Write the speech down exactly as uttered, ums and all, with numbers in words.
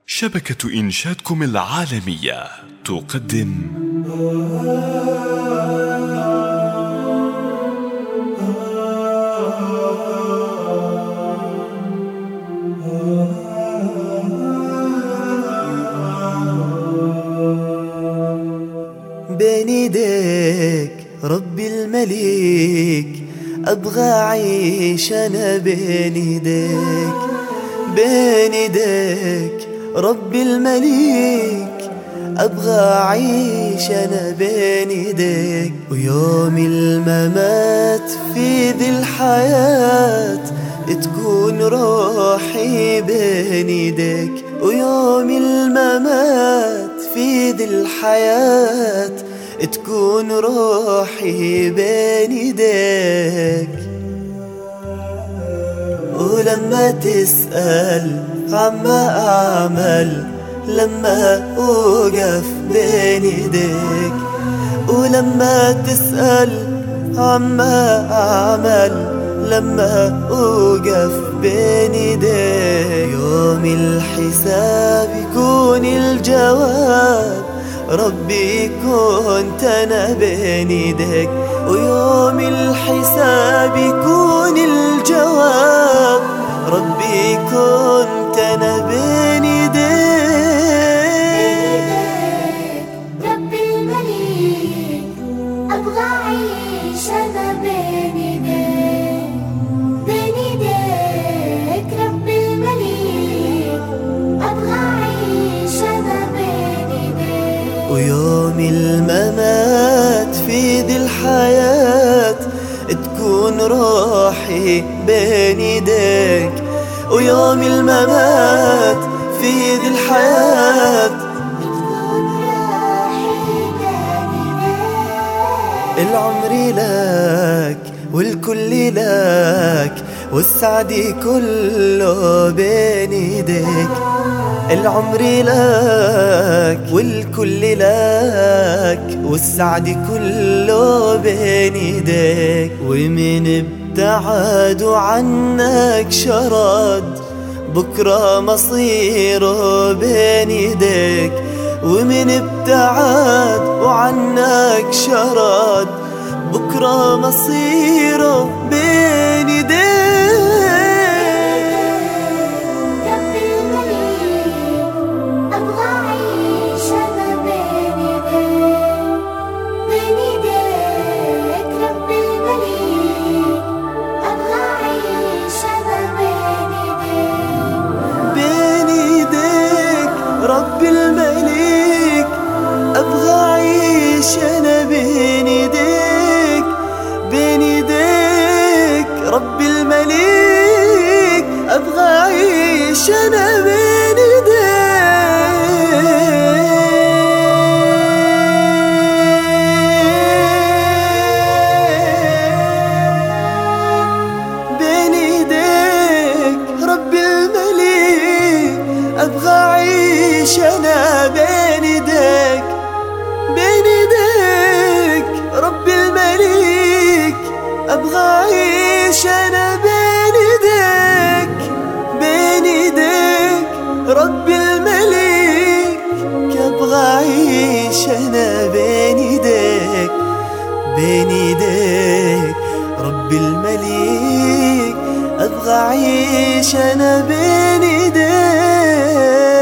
شبكة إنشادكم العالمية تقدم بين ايديك ربي المليك، ابغى اعيش انا بين ايديك. بين ايديك ربي المليك، ابغى اعيش انا بين ايديك. ويوم الممات في ذي الحياة تكون روحي بين ايديك. ويوم الممات في ذي الحياة تكون روحي بين ايديك. ولما تسأل عما أعمل لما أوقف بين ايديك. ولما تسأل عما أعمل لما أوقف بين ايديك. يوم الحساب يكون الجواب ربي كنت أنا بين ايديك. ويوم الحساب يكون الجواب ربي كنت أنا بين ايديك. ربي المليك، أبغى أعيش أنا بين ايديك. بين ايديك ربي المليك، أبغى أعيش أنا بين ايديك. ويوم الممات في ذي الحياة تكون روحي بين ايديك. ويوم الممات في ذي الحياة تكون روحي بين ايديك. العمر لك والكل لك، والسعد كله بين ايديك. العمر لك والكل لك، والسعد كله بين ايديك. ومن ابتعد عنك شرد بكرة مصيره بين ايديك. ومن ابتعد وعنك شرد بكرة مصيره بين ايديك. ربي المليك، أبغى أعيش أنا بين ايديك. بين ايديك ربي المليك، أبغى أعيش أنا بين ايديك. بين ايديك ربي المليك، أبغى أعيش أنا بين ايديك. بين ايديك ربي المليك، أبغى أعيش أنا بين ايديك. بين ايديك ربي المليك، أبغى أعيش أنا بين ايديك. بين ايديك ربي المليك، أبغى أعيش أنا بين ايديك.